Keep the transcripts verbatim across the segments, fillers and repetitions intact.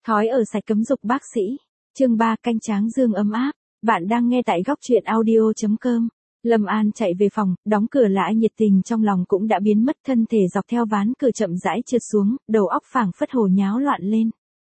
Thói ở sạch cấm dục bác sĩ. Chương ba canh tráng dương ấm áp. Bạn đang nghe tại góc truyện audio chấm com. Lâm An chạy về phòng, đóng cửa lại, nhiệt tình trong lòng cũng đã biến mất, thân thể dọc theo ván cửa chậm rãi trượt xuống, đầu óc phảng phất hồ nháo loạn lên.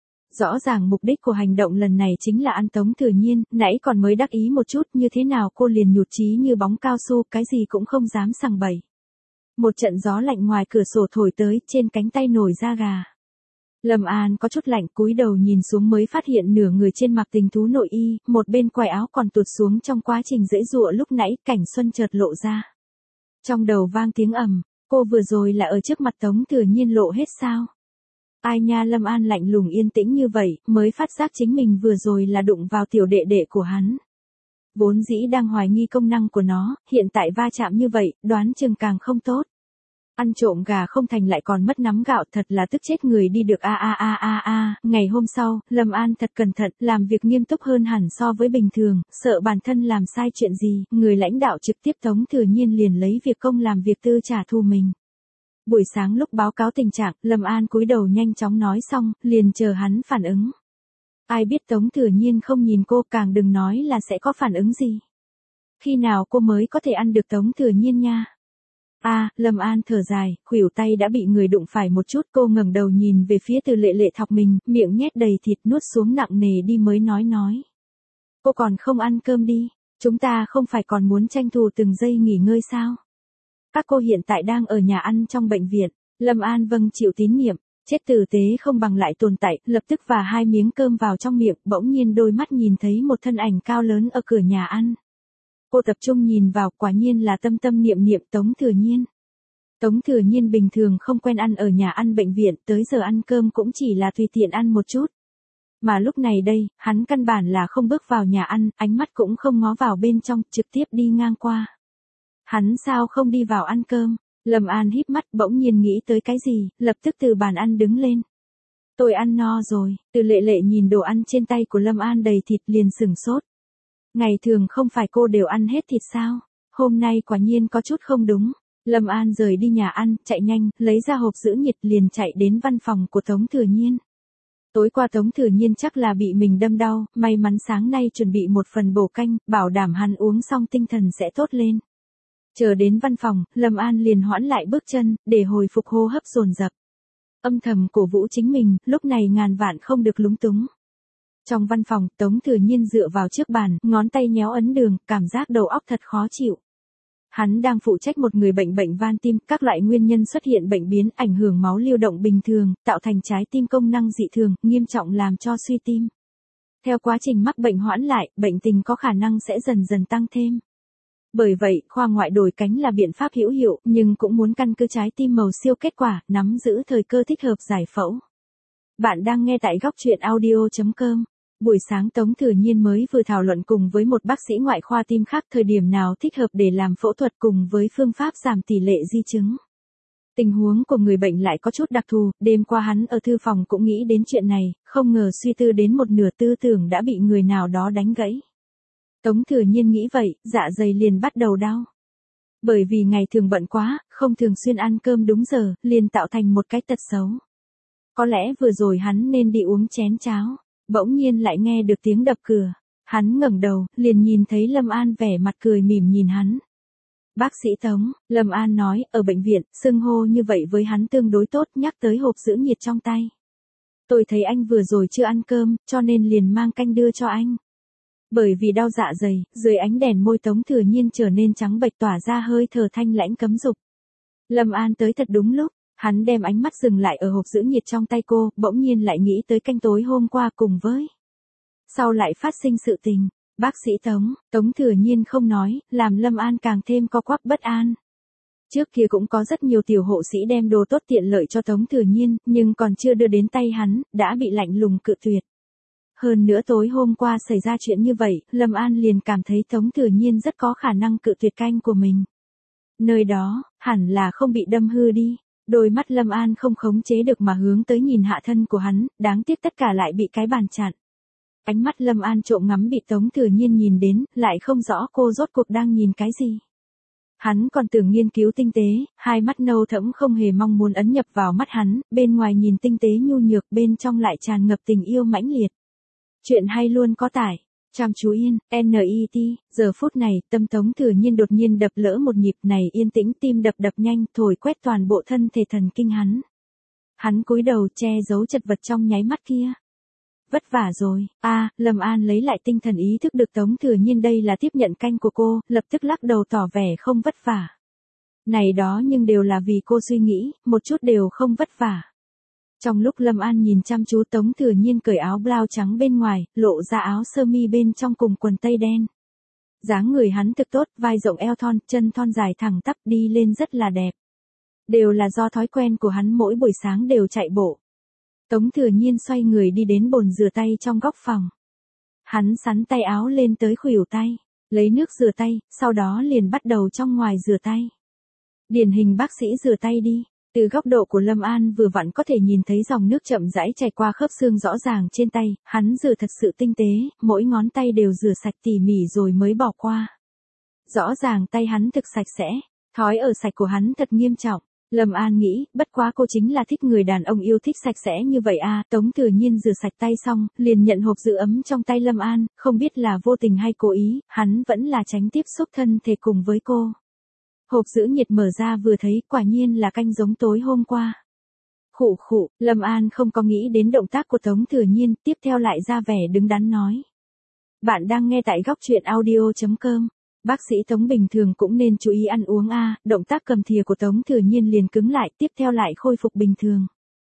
Rõ ràng mục đích của hành động lần này chính là ăn Tống Thừa Nhiên, nãy còn mới đắc ý một chút, như thế nào cô liền nhụt chí như bóng cao su, cái gì cũng không dám sằng bậy. Một trận gió lạnh ngoài cửa sổ thổi tới, trên cánh tay nổi da gà. Lâm An có chút lạnh, cúi đầu nhìn xuống mới phát hiện nửa người trên mặc tình thú nội y, một bên quai áo còn tuột xuống, trong quá trình giãy giụa lúc nãy, cảnh xuân chợt lộ ra. Trong đầu vang tiếng ầm, cô vừa rồi là ở trước mặt Tống Thừa Nhiên lộ hết sao? Ai nha, Lâm An lạnh lùng yên tĩnh như vậy, mới phát giác chính mình vừa rồi là đụng vào tiểu đệ đệ của hắn. Vốn dĩ đang hoài nghi công năng của nó, hiện tại va chạm như vậy, đoán chừng càng không tốt. Ăn trộm gà không thành lại còn mất nắm gạo, thật là tức chết người đi được. A a a a a. Ngày hôm sau, Lâm An thật cẩn thận, làm việc nghiêm túc hơn hẳn so với bình thường, sợ bản thân làm sai chuyện gì, người lãnh đạo trực tiếp Tống Thừa Nhiên liền lấy việc công làm việc tư trả thù mình. Buổi sáng lúc báo cáo tình trạng, Lâm An cúi đầu nhanh chóng nói xong, liền chờ hắn phản ứng. Ai biết Tống Thừa Nhiên không nhìn cô, càng đừng nói là sẽ có phản ứng gì. Khi nào cô mới có thể ăn được Tống Thừa Nhiên nha? A, à, Lâm An thở dài, khuỷu tay đã bị người đụng phải một chút, cô ngẩng đầu nhìn về phía Từ Lệ Lệ thọc mình, miệng nhét đầy thịt, nuốt xuống nặng nề đi mới nói nói. Cô còn không ăn cơm đi, chúng ta không phải còn muốn tranh thủ từng giây nghỉ ngơi sao? Các cô hiện tại đang ở nhà ăn trong bệnh viện. Lâm An vâng chịu tín nhiệm, chết tử tế không bằng lại tồn tại, lập tức và hai miếng cơm vào trong miệng, bỗng nhiên đôi mắt nhìn thấy một thân ảnh cao lớn ở cửa nhà ăn. Cô tập trung nhìn vào, quả nhiên là tâm tâm niệm niệm Tống Thừa Nhiên. Tống Thừa Nhiên bình thường không quen ăn ở nhà ăn bệnh viện, tới giờ ăn cơm cũng chỉ là tùy tiện ăn một chút. Mà lúc này đây, hắn căn bản là không bước vào nhà ăn, ánh mắt cũng không ngó vào bên trong, trực tiếp đi ngang qua. Hắn sao không đi vào ăn cơm? Lâm An híp mắt, bỗng nhiên nghĩ tới cái gì, lập tức từ bàn ăn đứng lên. Tôi ăn no rồi. Từ Lệ Lệ nhìn đồ ăn trên tay của Lâm An đầy thịt liền sửng sốt. Ngày thường không phải cô đều ăn hết thịt sao? Hôm nay quả nhiên có chút không đúng. Lâm An rời đi nhà ăn, chạy nhanh, lấy ra hộp giữ nhiệt liền chạy đến văn phòng của Tống Thừa Nhiên. Tối qua Tống Thừa Nhiên chắc là bị mình đâm đau, may mắn sáng nay chuẩn bị một phần bổ canh, bảo đảm hắn uống xong tinh thần sẽ tốt lên. Chờ đến văn phòng, Lâm An liền hoãn lại bước chân, để hồi phục hô hấp dồn dập. Âm thầm cổ vũ chính mình, lúc này ngàn vạn không được lúng túng. Trong văn phòng, Tống Thừa Nhiên dựa vào trước bàn, ngón tay nhéo ấn đường, cảm giác đầu óc thật khó chịu. Hắn đang phụ trách một người bệnh bệnh van tim, các loại nguyên nhân xuất hiện bệnh biến ảnh hưởng máu lưu động bình thường, tạo thành trái tim công năng dị thường, nghiêm trọng làm cho suy tim. Theo quá trình mắc bệnh hoãn lại, bệnh tình có khả năng sẽ dần dần tăng thêm. Bởi vậy, khoa ngoại đổi cánh là biện pháp hữu hiệu, nhưng cũng muốn căn cứ trái tim màu siêu kết quả, nắm giữ thời cơ thích hợp giải phẫu. Bạn đang nghe tại góc truyện audio chấm com. Buổi sáng Tống Thừa Nhiên mới vừa thảo luận cùng với một bác sĩ ngoại khoa tim khác thời điểm nào thích hợp để làm phẫu thuật cùng với phương pháp giảm tỷ lệ di chứng. Tình huống của người bệnh lại có chút đặc thù, đêm qua hắn ở thư phòng cũng nghĩ đến chuyện này, không ngờ suy tư đến một nửa tư tưởng đã bị người nào đó đánh gãy. Tống Thừa Nhiên nghĩ vậy, dạ dày liền bắt đầu đau. Bởi vì ngày thường bận quá, không thường xuyên ăn cơm đúng giờ, liền tạo thành một cái tật xấu. Có lẽ vừa rồi hắn nên đi uống chén cháo, bỗng nhiên lại nghe được tiếng đập cửa. Hắn ngẩng đầu, liền nhìn thấy Lâm An vẻ mặt cười mỉm nhìn hắn. Bác sĩ Tống, Lâm An nói, ở bệnh viện, xưng hô như vậy với hắn tương đối tốt, nhắc tới hộp giữ nhiệt trong tay. Tôi thấy anh vừa rồi chưa ăn cơm, cho nên liền mang canh đưa cho anh. Bởi vì đau dạ dày, dưới ánh đèn môi Tống Thừa Nhiên trở nên trắng bệch, tỏa ra hơi thở thanh lãnh cấm dục. Lâm An tới thật đúng lúc, hắn đem ánh mắt dừng lại ở hộp giữ nhiệt trong tay cô, bỗng nhiên lại nghĩ tới canh tối hôm qua cùng với. Sau lại phát sinh sự tình, bác sĩ Tống, Tống Thừa Nhiên không nói, làm Lâm An càng thêm co quắp bất an. Trước kia cũng có rất nhiều tiểu hộ sĩ đem đồ tốt tiện lợi cho Tống Thừa Nhiên, nhưng còn chưa đưa đến tay hắn, đã bị lạnh lùng cự tuyệt. Hơn nữa tối hôm qua xảy ra chuyện như vậy, Lâm An liền cảm thấy Tống Thừa Nhiên rất có khả năng cự tuyệt canh của mình. Nơi đó, hẳn là không bị đâm hư đi. Đôi mắt Lâm An không khống chế được mà hướng tới nhìn hạ thân của hắn, đáng tiếc tất cả lại bị cái bàn chặn. Ánh mắt Lâm An trộm ngắm bị Tống Thừa Nhiên nhìn đến, lại không rõ cô rốt cuộc đang nhìn cái gì. Hắn còn tưởng nghiên cứu tinh tế, hai mắt nâu thẫm không hề mong muốn ấn nhập vào mắt hắn, bên ngoài nhìn tinh tế nhu nhược, bên trong lại tràn ngập tình yêu mãnh liệt. Chuyện hay luôn có tải. Chăm chú yên, en i tê, giờ phút này, tâm Tống Thừa Nhiên đột nhiên đập lỡ một nhịp này yên tĩnh tim đập đập nhanh, thổi quét toàn bộ thân thể thần kinh hắn. Hắn cúi đầu che giấu chật vật trong nháy mắt kia. Vất vả rồi, a à, Lâm An lấy lại tinh thần ý thức được Tống Thừa Nhiên đây là tiếp nhận canh của cô, lập tức lắc đầu tỏ vẻ không vất vả. Này đó nhưng đều là vì cô suy nghĩ, một chút đều không vất vả. Trong lúc Lâm An nhìn chăm chú Tống Thừa Nhiên cởi áo blau trắng bên ngoài, lộ ra áo sơ mi bên trong cùng quần tây đen. Dáng người hắn thực tốt, vai rộng eo thon, chân thon dài thẳng tắp đi lên rất là đẹp. Đều là do thói quen của hắn mỗi buổi sáng đều chạy bộ. Tống Thừa Nhiên xoay người đi đến bồn rửa tay trong góc phòng. Hắn xắn tay áo lên tới khuỷu tay, lấy nước rửa tay, sau đó liền bắt đầu trong ngoài rửa tay. Điển hình bác sĩ rửa tay đi. Từ góc độ của Lâm An vừa vặn có thể nhìn thấy dòng nước chậm rãi chảy qua khớp xương rõ ràng trên tay, hắn rửa thật sự tinh tế, mỗi ngón tay đều rửa sạch tỉ mỉ rồi mới bỏ qua. Rõ ràng tay hắn thực sạch sẽ, thói ở sạch của hắn thật nghiêm trọng. Lâm An nghĩ, bất quá cô chính là thích người đàn ông yêu thích sạch sẽ như vậy à, Tống Thừa Nhiên rửa sạch tay xong, liền nhận hộp giữ ấm trong tay Lâm An, không biết là vô tình hay cố ý, hắn vẫn là tránh tiếp xúc thân thể cùng với cô. Hộp giữ nhiệt mở ra vừa thấy, quả nhiên là canh giống tối hôm qua. Khụ khụ, Lâm An không có nghĩ đến động tác của Tống Thừa Nhiên, tiếp theo lại ra vẻ đứng đắn nói. Bạn đang nghe tại góc truyện audio chấm com. Bác sĩ Tống bình thường cũng nên chú ý ăn uống a, động tác cầm thìa của Tống Thừa Nhiên liền cứng lại, tiếp theo lại khôi phục bình thường.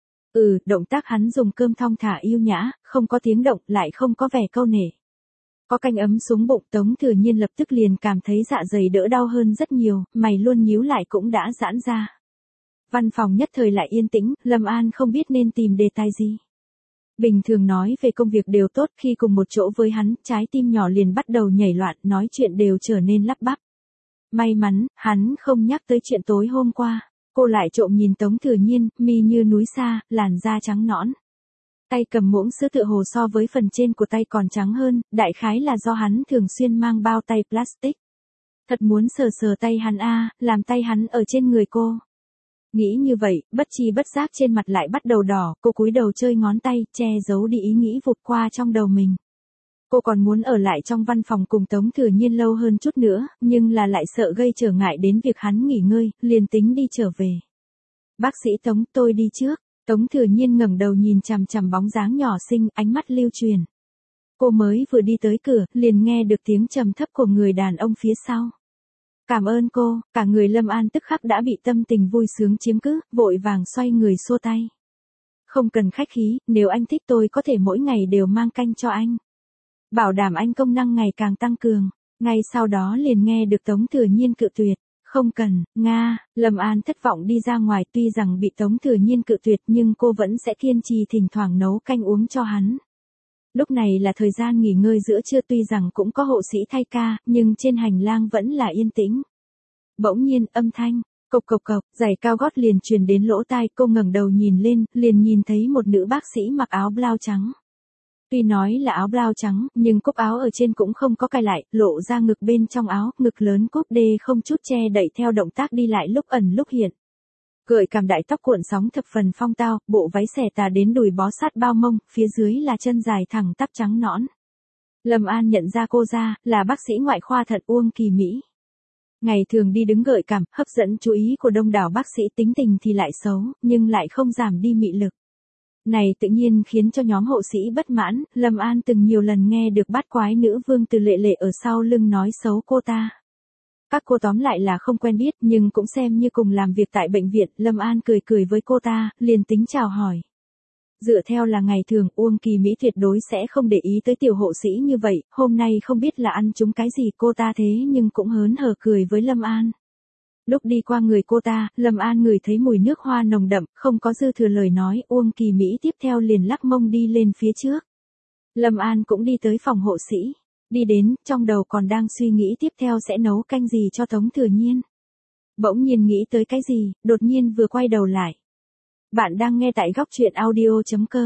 Ừ, động tác hắn dùng cơm thong thả yêu nhã, không có tiếng động, lại không có vẻ câu nể. Có canh ấm xuống bụng, Tống Thừa Nhiên lập tức liền cảm thấy dạ dày đỡ đau hơn rất nhiều, mày luôn nhíu lại cũng đã giãn ra. Văn phòng nhất thời lại yên tĩnh, Lâm An không biết nên tìm đề tài gì. Bình thường nói về công việc đều tốt, khi cùng một chỗ với hắn, trái tim nhỏ liền bắt đầu nhảy loạn, nói chuyện đều trở nên lắp bắp. May mắn, hắn không nhắc tới chuyện tối hôm qua. Cô lại trộm nhìn Tống Thừa Nhiên, mi như núi xa, làn da trắng nõn. Tay cầm muỗng sữa tựa hồ so với phần trên của tay còn trắng hơn, đại khái là do hắn thường xuyên mang bao tay plastic. Thật muốn sờ sờ tay hắn a, làm tay hắn ở trên người cô. Nghĩ như vậy, bất chi bất giác trên mặt lại bắt đầu đỏ, cô cúi đầu chơi ngón tay, che giấu đi ý nghĩ vụt qua trong đầu mình. Cô còn muốn ở lại trong văn phòng cùng Tống Thừa Nhiên lâu hơn chút nữa, nhưng là lại sợ gây trở ngại đến việc hắn nghỉ ngơi, liền tính đi trở về. Bác sĩ Tống, tôi đi trước. Tống Thừa Nhiên ngẩng đầu nhìn chằm chằm bóng dáng nhỏ xinh, ánh mắt lưu truyền. Cô mới vừa đi tới cửa, liền nghe được tiếng trầm thấp của người đàn ông phía sau. Cảm ơn cô, cả người Lâm An tức khắc đã bị tâm tình vui sướng chiếm cứ, vội vàng xoay người xua tay. Không cần khách khí, nếu anh thích tôi có thể mỗi ngày đều mang canh cho anh. Bảo đảm anh công năng ngày càng tăng cường. Ngay sau đó liền nghe được Tống Thừa Nhiên cự tuyệt. Không cần, Nga, Lâm An thất vọng đi ra ngoài, tuy rằng bị Tống Thừa Nhiên cự tuyệt nhưng cô vẫn sẽ kiên trì thỉnh thoảng nấu canh uống cho hắn. Lúc này là thời gian nghỉ ngơi giữa trưa, tuy rằng cũng có hộ sĩ thay ca, nhưng trên hành lang vẫn là yên tĩnh. Bỗng nhiên âm thanh, cộc cộc cộc, giày cao gót liền truyền đến lỗ tai, cô ngẩng đầu nhìn lên, liền nhìn thấy một nữ bác sĩ mặc áo blau trắng. Tuy nói là áo blau trắng, nhưng cúc áo ở trên cũng không có cài lại, lộ ra ngực bên trong áo, ngực lớn cúp đê không chút che đậy theo động tác đi lại lúc ẩn lúc hiện. Gợi cảm đại tóc cuộn sóng thập phần phong tao, bộ váy xẻ tà đến đùi bó sát bao mông, phía dưới là chân dài thẳng tắp trắng nõn. Lâm An nhận ra cô ra, là bác sĩ ngoại khoa thận Uông Kỳ Mỹ. Ngày thường đi đứng gợi cảm, hấp dẫn chú ý của đông đảo bác sĩ, tính tình thì lại xấu, nhưng lại không giảm đi mị lực. Này tự nhiên khiến cho nhóm hộ sĩ bất mãn, Lâm An từng nhiều lần nghe được bát quái nữ vương Từ Lệ Lệ ở sau lưng nói xấu cô ta. Các cô tóm lại là không quen biết nhưng cũng xem như cùng làm việc tại bệnh viện, Lâm An cười cười với cô ta, liền tính chào hỏi. Dựa theo là ngày thường, Uông Kỳ Mỹ tuyệt đối sẽ không để ý tới tiểu hộ sĩ như vậy, hôm nay không biết là ăn trúng cái gì cô ta thế nhưng cũng hớn hở cười với Lâm An. Lúc đi qua người cô ta, Lâm An ngửi thấy mùi nước hoa nồng đậm, không có dư thừa lời nói, Uông Kỳ Mỹ tiếp theo liền lắc mông đi lên phía trước. Lâm An cũng đi tới phòng hộ sĩ. Đi đến, trong đầu còn đang suy nghĩ tiếp theo sẽ nấu canh gì cho Tống Thừa Nhiên. Bỗng nhiên nghĩ tới cái gì, đột nhiên vừa quay đầu lại. Bạn đang nghe tại góc truyện audio chấm com.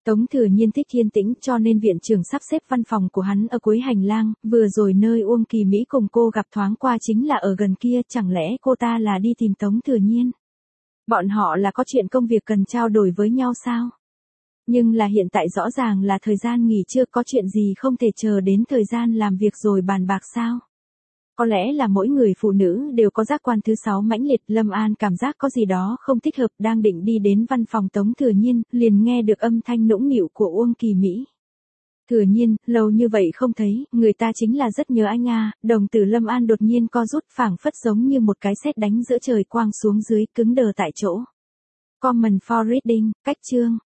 Tống Thừa Nhiên thích yên tĩnh cho nên viện trưởng sắp xếp văn phòng của hắn ở cuối hành lang, vừa rồi nơi Uông Kỳ Mỹ cùng cô gặp thoáng qua chính là ở gần kia, chẳng lẽ cô ta là đi tìm Tống Thừa Nhiên? Bọn họ là có chuyện công việc cần trao đổi với nhau sao? Nhưng là hiện tại rõ ràng là thời gian nghỉ trưa, có chuyện gì không thể chờ đến thời gian làm việc rồi bàn bạc sao? Có lẽ là mỗi người phụ nữ đều có giác quan thứ sáu mãnh liệt, Lâm An cảm giác có gì đó không thích hợp, đang định đi đến văn phòng Tống Thừa Nhiên, liền nghe được âm thanh nũng nịu của Uông Kỳ Mỹ. Thừa Nhiên, lâu như vậy không thấy, người ta chính là rất nhớ anh à, đồng tử Lâm An đột nhiên co rút, phảng phất giống như một cái sét đánh giữa trời quang xuống dưới, cứng đờ tại chỗ. Comment for reading, cách chương.